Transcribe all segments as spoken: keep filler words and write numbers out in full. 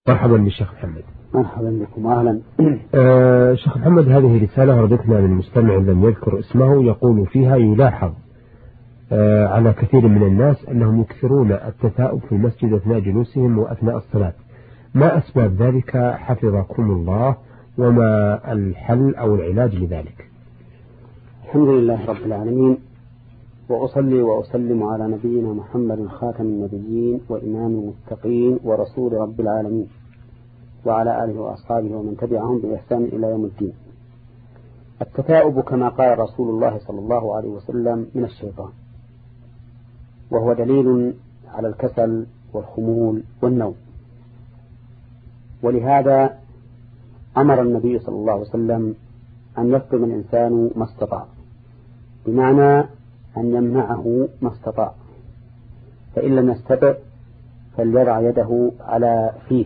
مرحبا بالشيخ محمد. مرحبا بكم أهلا. آه شيخ محمد، هذه رسالة وردتنا من مستمع لم يذكر اسمه، يقول فيها: يلاحظ آه على كثير من الناس أنهم يكثرون التثاؤب في المسجد أثناء جلوسهم وأثناء الصلاة، ما أسباب ذلك حفظكم الله، وما الحل أو العلاج لذلك؟ الحمد لله رب العالمين، وأصلي وأسلم على نبينا محمد خاتم النبيين وإمام المتقين ورسول رب العالمين، وعلى آله وأصحابه ومن تبعهم بإحسان إلى يوم الدين. التثاؤب كما قال رسول الله صلى الله عليه وسلم من الشيطان، وهو دليل على الكسل والخمول والنوم، ولهذا أمر النبي صلى الله عليه وسلم أن يفطم الإنسان ما استطاع، بمعنى أن يمنعه ما استطاع، فإن لم يستطع فليضع يده على فيه.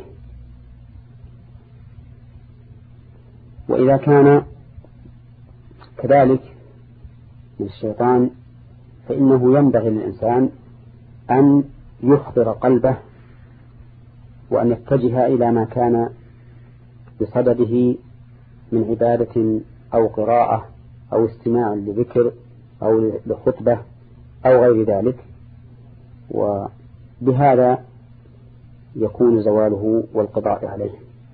وإذا كان كذلك من الشيطان فإنه ينبغي للإنسان أن يحضر قلبه وأن يتجه إلى ما كان بصدده من عبادة أو قراءة أو استماع لذكر أو لخطبة أو غير ذلك، وبهذا يكون زواله والقضاء عليه.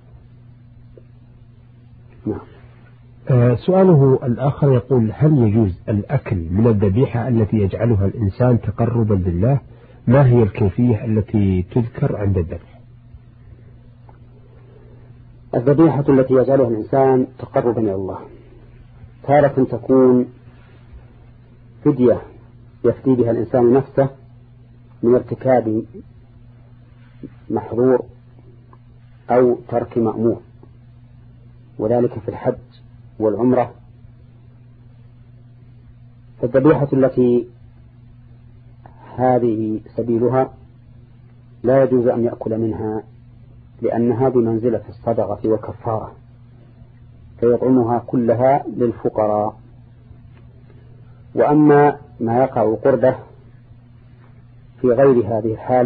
نعم. آه سؤاله الآخر يقول: هل يجوز الأكل من الذبيحة التي يجعلها الإنسان تقربا لله؟ ما هي الكيفية التي تذكر عند الذبح؟ الذبيحة التي يجعلها الإنسان تقربا إلى الله تارة تكون فدية يفدي بها الإنسان نفسه من ارتكاب محظور أو ترك مأمور، وذلك في الحج والعمرة. فالذبيحة التي هذه سبيلها لا يجوز أن يأكل منها، لأنها بمنزلة الصدقة والكفارة، فيطعمها كلها للفقراء. وأما ما يقع قربه في غير هذه الحال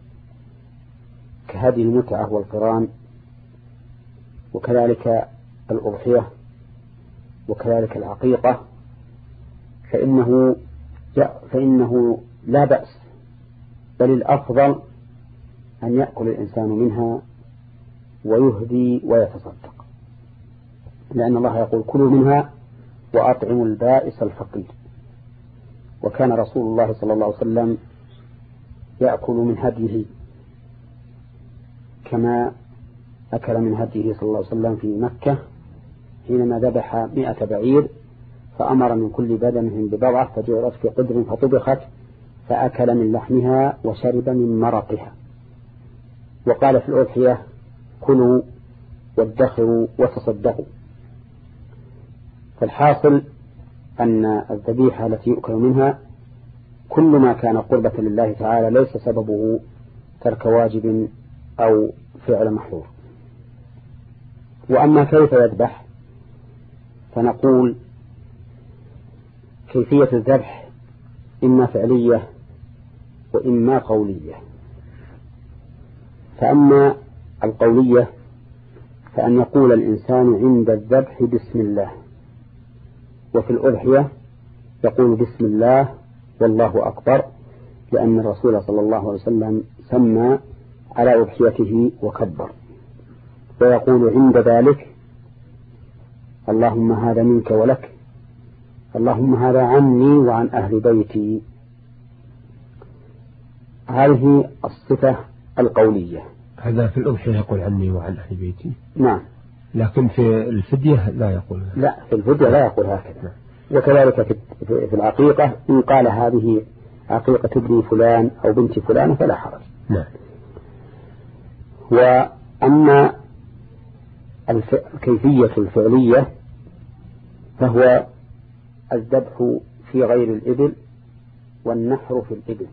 كهدي المتعة والقران، وكذلك الأضحية، وكذلك العقيقة، فإنه فإنه لا بأس، بل الأفضل أن يأكل الإنسان منها ويهدي ويتصدق، لأن الله يقول: كلوا منها وأطعموا البائس الفقير. وكان رسول الله صلى الله عليه وسلم يأكل من هديه كما أكل من هديه صلى الله عليه وسلم في مكة حينما ذبح مئة بعير، فأمر من كل بدنهم ببضعة فجعلت في قدر فطبخت، فأكل من لحمها وشرب من مرقها. وقال في الأضحية: كلوا وادخروا وتصدقوا. فالحاصل أن الذبيحة التي يؤكل منها كل ما كان قربة لله تعالى ليس سببه ترك واجب أو فعل محظور. وأما كيف يذبح، فنقول: كيفية الذبح إما فعلية وإما قولية. فأما القولية فأن يقول الإنسان عند الذبح بسم الله، وفي الأضحية يقول بسم الله والله أكبر، لأن الرسول صلى الله عليه وسلم سمى على أضحيته وكبر، ويقول عند ذلك: اللهم هذا منك ولك، اللهم هذا عني وعن أهل بيتي. هذه الصفة القولية. هذا في الأضحية يقول عني وعن أهل بيتي. نعم. لكن في الفدية لا يقول هذا. لا، في الفدية لا يقول هكذا. وكذلك في العقيقة إن قال هذه عقيقة ابن فلان أو بنت فلان فلا حرج. نعم. وأما الكيفية الفعلية فهو الذبح في غير الإبل والنحر في الإبل،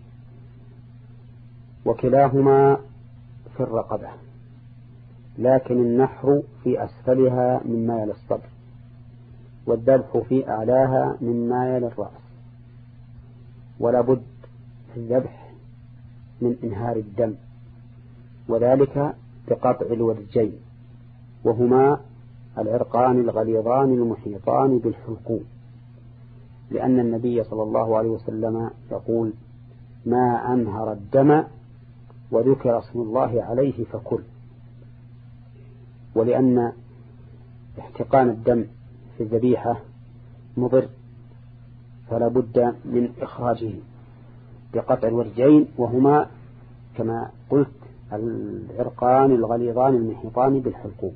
وكلاهما في الرقبة، لكن النحر في أسفلها مما يلي الصدر، والذبح في أعلاها مما يلي الرأس. ولا بد في الذبح من إنهار الدم، وذلك بقطع الورجين وهما العرقان الغليظان المحيطان بالحلقوم، لأن النبي صلى الله عليه وسلم يقول: ما أنهر الدم وذكر اسم الله عليه فكل. ولأن احتقان الدم في الذبيحة مضر، فلا بد من إخراجه بقطع الورجين وهما كما قلت العرقان الغليظان المحيطان بالحلقوم.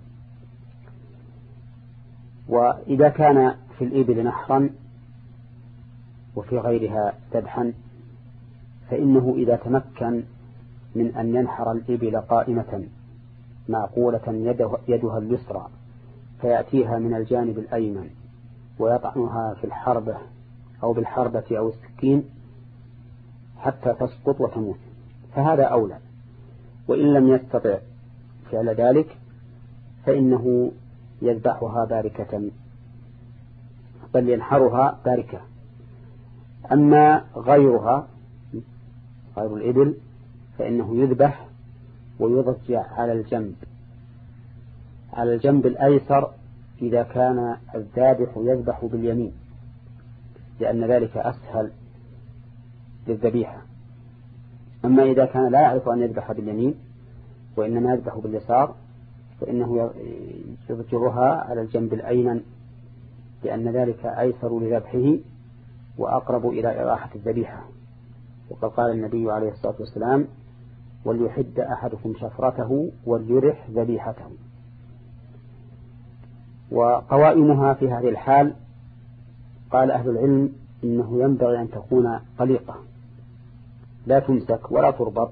وإذا كان في الإبل نحرا وفي غيرها ذبحا، فإنه إذا تمكن من أن ينحر الإبل قائمة معقولة يدها اليسرى فيأتيها من الجانب الأيمن ويطعنها في الحربة أو بالحربة أو السكين حتى تسقط وتموت، فهذا أولى. وإن لم يستطع فعل ذلك فإنه يذبحها باركة، بل ينحرها باركة. أما غيرها غير الإبل فإنه يذبح ويضجع على الجنب على الجنب الأيسر إذا كان الذابح يذبح باليمين، لأن ذلك أسهل للذبيحة. أما إذا كان لا يعرف أن يذبح باليمين وإنما يذبح باليسار فإنه يضجرها على الجنب الأيمن، لأن ذلك أيسر لذبحه وأقرب إلى إراحة الذبيحة. وقد قال النبي عليه الصلاة والسلام: وليحد أحدكم شفرته وليرح ذبيحته. وقوائمها في هذه الحال قال أهل العلم إنه ينبغي أن تكون طليقة لا تمسك ولا تربط،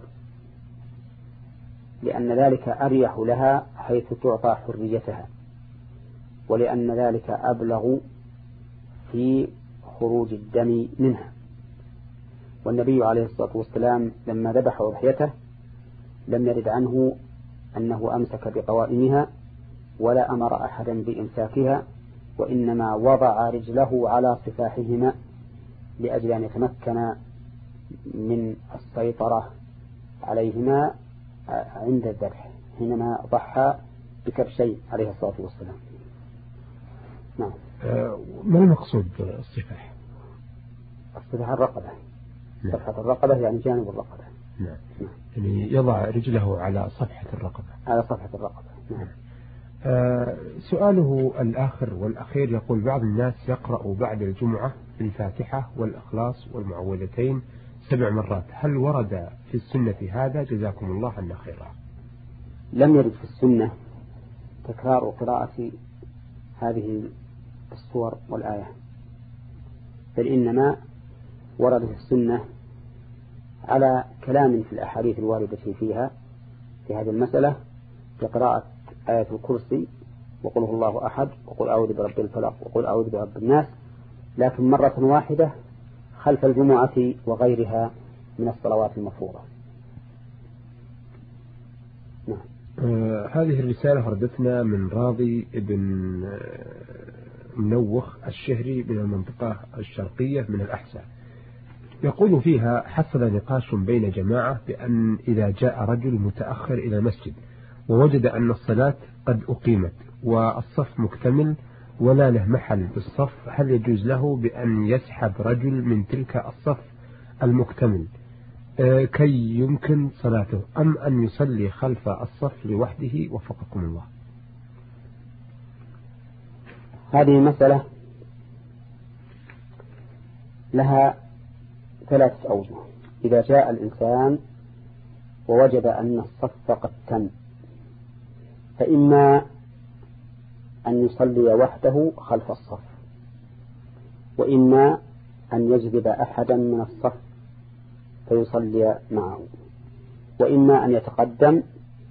لأن ذلك أريح لها حيث تعطى حريتها، ولأن ذلك أبلغ في خروج الدم منها. والنبي عليه الصلاة والسلام لما ذبح أضحيته لم يرد عنه أنه أمسك بقوائمها ولا أمر أحدا بإمساكها، وإنما وضع رجله على صفاحهما لأجل أن يتمكن من السيطرة عليهما عند الذبح حينما ضحى بكبشين عليه الصلاة والسلام. نعم. ما المقصود بالصفاح؟ الصفاح الرقبة. صفحة الرقبة يعني جانب الرقبة. نعم. يعني يضع رجله على صفحة الرقبة. على صفحة الرقبة. نعم. آه سؤاله الآخر والأخير يقول: بعض الناس يقرأ بعد الجمعة الفاتحة والإخلاص والمعوذتين سبع مرات، هل ورد في السنة هذا؟ جزاكم الله عنا خيرا. لم يرد في السنة تكرار قراءة هذه السور والآية، بل إنما ورد في السنة على كلام في الأحاديث الواردة فيها في هذه المسألة بقراءة آية الكرسي وقل هو الله أحد وقل أعوذ برب الفلق وقل أعوذ برب الناس، لكن مرة واحدة خلف الجمعة وغيرها من الصلوات المفروضة. نعم. آه هذه الرسالة وردتنا من راضي ابن منوخ الشهري من المنطقة الشرقية من الأحساء، يقول فيها: حصل نقاش بين جماعة بأن إذا جاء رجل متأخر إلى المسجد ووجد أن الصلاة قد أقيمت والصف مكتمل ولا له محل بالصف، هل يجوز له بأن يسحب رجل من تلك الصف المكتمل كي يمكن صلاته، أم أن يصلي خلف الصف لوحده؟ وفقكم الله. هذه مسألة لها ثلاثة أوجه. إذا جاء الإنسان ووجد أن الصف قد تم، فإما أن يصلي وحده خلف الصف، وإما أن يجذب أحدا من الصف فيصلي معه، وإما أن يتقدم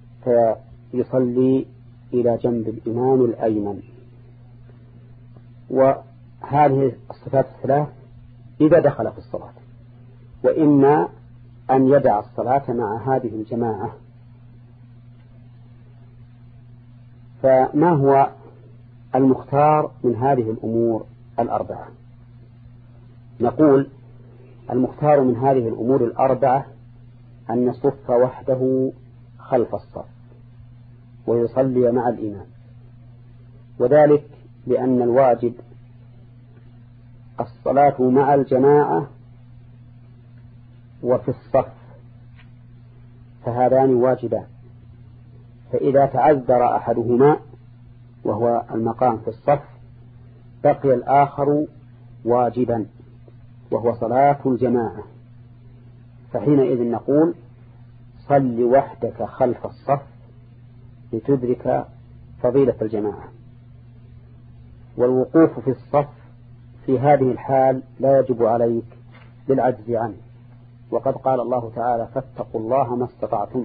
فيصلي إلى جنب الإمام الأيمن. وهذه الصفات الثلاث إذا دخل في الصلاة، وإما أن يدع الصلاة مع هذه الجماعة. فما هو المختار من هذه الأمور الأربعة؟ نقول المختار من هذه الأمور الأربعة أن يصف وحده خلف الصف، ويصلي مع الإمام، وذلك لأن الواجب الصلاة مع الجماعة وفي الصف، فهذان واجبان، فإذا تعذر أحدهما وهو المقام في الصف بقي الآخر واجبا وهو صلاة الجماعة، فحينئذ نقول صل وحدك خلف الصف لتدرك فضيلة الجماعة. والوقوف في الصف في هذه الحال لا يجب عليك بالعجز عنه، وقد قال الله تعالى فاتقوا الله ما استطعتم.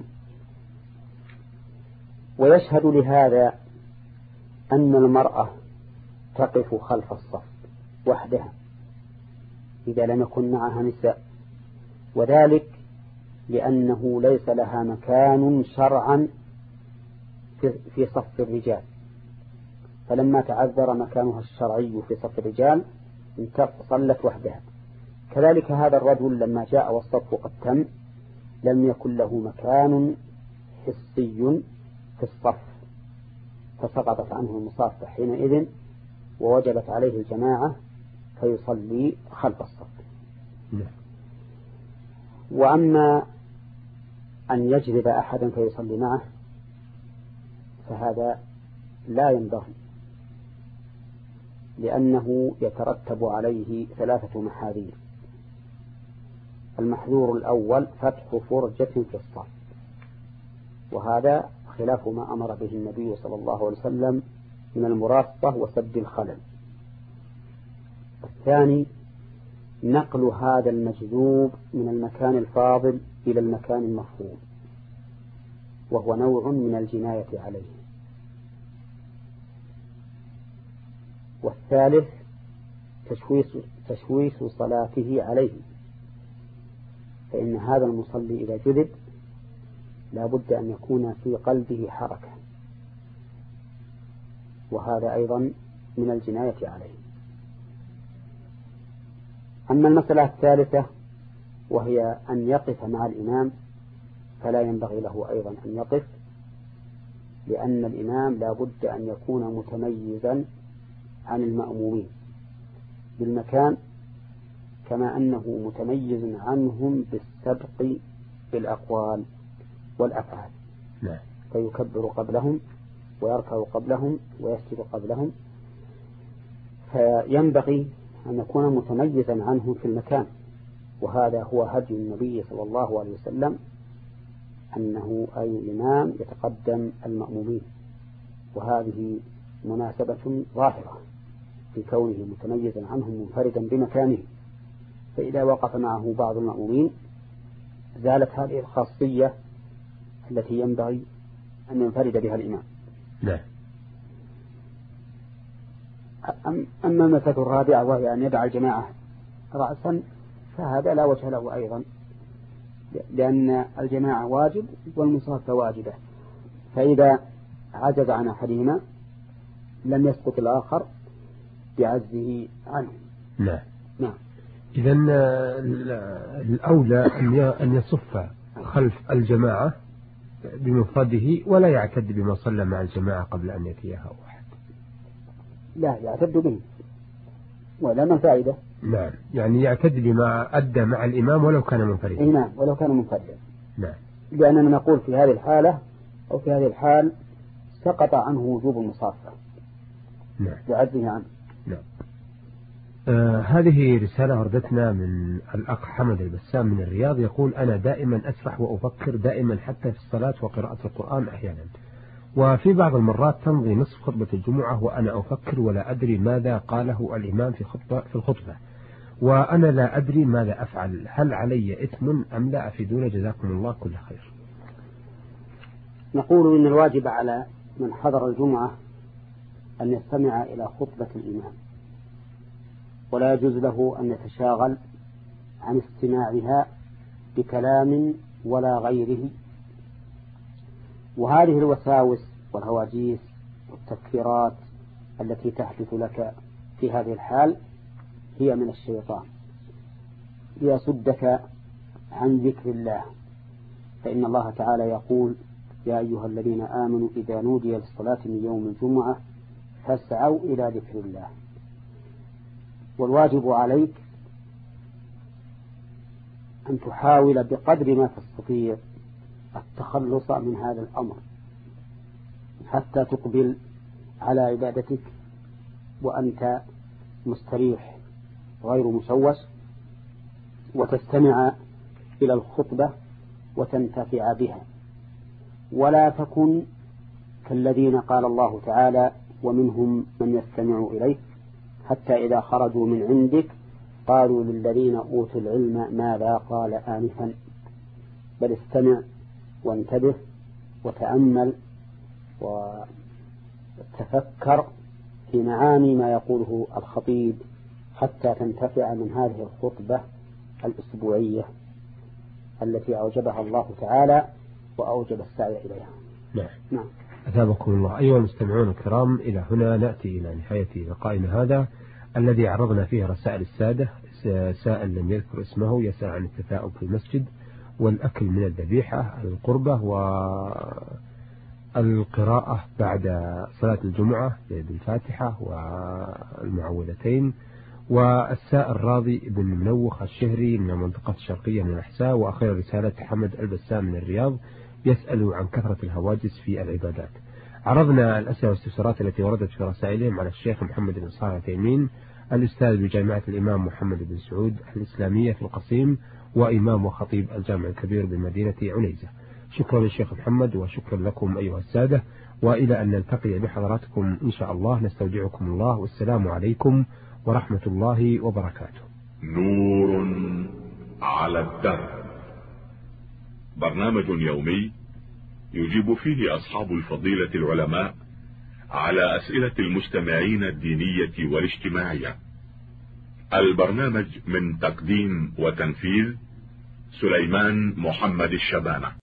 ويشهد لهذا أن المرأة تقف خلف الصف وحدها إذا لم يكن معها نساء، وذلك لأنه ليس لها مكان شرعا في صف الرجال، فلما تعذر مكانها الشرعي في صف الرجال صلت وحدها. كذلك هذا الرجل لما جاء والصف قد تم لم يكن له مكان حسي في الصف، فسقطت عنه المصافة حينئذ ووجبت عليه الجماعة فيصلي خلف الصف. وأما أن يجذب أحدا فيصلي معه فهذا لا ينبغي، لأنه يترتب عليه ثلاثة محاذير. المحذور الأول فتح فرجة في الصف، وهذا خلاف ما أمر به النبي صلى الله عليه وسلم من المراصة وسد الخلل. الثاني نقل هذا المجذوب من المكان الفاضل إلى المكان المفروض، وهو نوع من الجناية عليه. والثالث تشويش, تشويش صلاته عليه، فإن هذا المصلي إذا جذب لا بد أن يكون في قلبه حركة، وهذا أيضا من الجناية عليه. أما المسألة الثالثة وهي أن يقف مع الإمام، فلا ينبغي له أيضا أن يقف، لأن الإمام لا بد أن يكون متميزا عن المأمومين بالمكان، كما أنه متميز عنهم بالسبق بالأقوال والأفعال، فيكبر قبلهم ويركع قبلهم ويسجد قبلهم، فينبغي أن يكون متميزا عنهم في المكان. وهذا هو هدي النبي صلى الله عليه وسلم، أنه أي الإمام يتقدم المأمومين، وهذه مناسبة ظاهرة في كونه متميزا عنهم منفردا بمكانه، فإذا وقف معه بعض المأمومين زالت هذه الخاصية التي ينبغي أن ينفرد بها الإمام. لا. أما المسألة الرابعة وهي أن يدع الجماعة رأسا، فهذا لا وجه له أيضا، لأن الجماعة واجب والمصافة واجبة، فإذا عجز عن أحدهما لم يسقط الآخر بعجزه عنه. نعم. نعم. إذن الأولى أن يصف خلف الجماعة بمفرده ولا يعتد بما صلى مع الجماعة قبل أن يأتيها واحد. لا يعتد به، ولا من فائدة. نعم، يعني يعتد بما أدى مع الإمام ولو كان منفردا. نعم، ولو كان منفردا. نعم. لأننا نقول في هذه الحالة أو في هذه الحال سقط عنه وجوب المصافة. نعم. بعجزه عنه. نعم. آه هذه رسالة وردتنا من الأخ حمد البسام من الرياض، يقول أنا دائما أسرح وأفكر دائما حتى في الصلاة وقراءة القرآن أحيانا، وفي بعض المرات تمضي نصف خطبة الجمعة وأنا أفكر ولا أدري ماذا قاله الإمام في خطبة في الخطبة، وأنا لا أدري ماذا أفعل، هل علي إثم أم لا؟ أفيدونا جزاكم الله كل خير. نقول إن الواجب على من حضر الجمعة أن يستمع إلى خطبة الإمام، ولا يجوز له أن يتشاغل عن استماعها بكلام ولا غيره. وهذه الوساوس والهواجيس والتفكيرات التي تحدث لك في هذه الحال هي من الشيطان ليصدك عن ذكر الله، فإن الله تعالى يقول يا أيها الذين آمنوا إذا نودي للصلاة من يوم الجمعة فاسعوا إلى ذكر الله. والواجب عليك أن تحاول بقدر ما تستطيع التخلص من هذا الأمر حتى تقبل على عبادتك وأنت مستريح غير مشوش، وتستمع إلى الخطبة وتنتفع بها، ولا تكن كالذين قال الله تعالى ومنهم من يستمع إليك حتى إذا خرجوا من عندك قالوا للذين أوتوا العلم ماذا قال آنفا. بل استمع وانتبه وتأمل وتفكر في معاني ما يقوله الخطيب حتى تنتفع من هذه الخطبة الأسبوعية التي أوجبها الله تعالى وأوجب السعي إليها. نعم. نعم. أثابكم الله. أيها المستمعون الكرام، إلى هنا نأتي إلى نهاية لقائنا هذا الذي عرضنا فيه رسائل السادة. سائل لم يذكر اسمه يسأل عن التثاؤب في المسجد والأكل من الذبيحة، القربة والقراءة بعد صلاة الجمعة بالفاتحة والمعوذتين. والسائل راضي بن منوخ الشهري من المنطقة الشرقية من الأحساء. وأخيرا رسالة حمد البسام من الرياض يسأل عن كثرة الهواجس في العبادات. عرضنا الأسئلة والاستفسارات التي وردت في رسائلهم على الشيخ محمد بن صالح العثيمين الأستاذ بجامعة الإمام محمد بن سعود الإسلامية في القصيم، وإمام وخطيب الجامع الكبير بمدينة عنيزة. شكرا للشيخ محمد وشكرا لكم أيها السادة، وإلى أن نلتقي بحضراتكم إن شاء الله نستودعكم الله، والسلام عليكم ورحمة الله وبركاته. نور على الدرب، برنامج يومي يجيب فيه أصحاب الفضيلة العلماء على أسئلة المستمعين الدينية والاجتماعية. البرنامج من تقديم وتنفيذ سليمان محمد الشبانة.